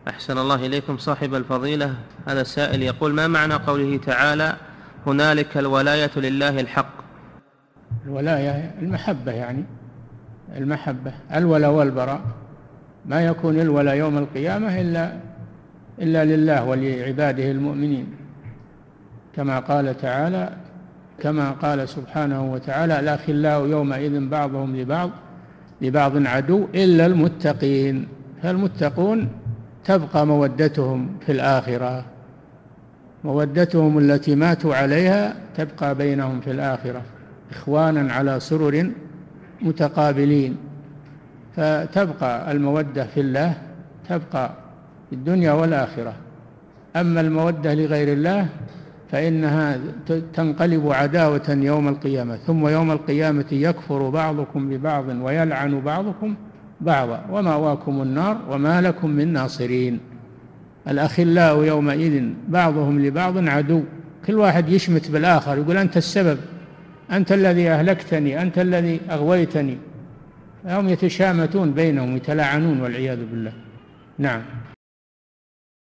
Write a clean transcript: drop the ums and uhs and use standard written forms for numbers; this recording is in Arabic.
أحسن الله إليكم صاحب الفضيلة. هذا السائل يقول: ما معنى قوله تعالى: هنالك الولاية لله الحق؟ الولاية المحبة، يعني المحبة، الولاء والبراء. ما يكون الولاء يوم القيامة إلا لله ولعباده المؤمنين، كما قال تعالى، كما قال سبحانه وتعالى: الأخلاء يومئذ بعضهم لبعض عدو إلا المتقين. فالمتقون تبقى مودتهم في الآخرة، مودتهم التي ماتوا عليها تبقى بينهم في الآخرة، إخوانا على سرر متقابلين. فتبقى المودة في الله، تبقى في الدنيا والآخرة. أما المودة لغير الله فإنها تنقلب عداوة يوم القيامة، ثم يوم القيامة يكفر بعضكم ببعض ويلعن بعضكم بعضا ومأواكم النار وما لكم من ناصرين. الأخلاء يومئذ بعضهم لبعض عدو، كل واحد يشمت بالآخر، يقول: أنت السبب، أنت الذي أهلكتني، أنت الذي أغويتني. هم يتشامتون بينهم، يتلاعنون والعياذ بالله. نعم.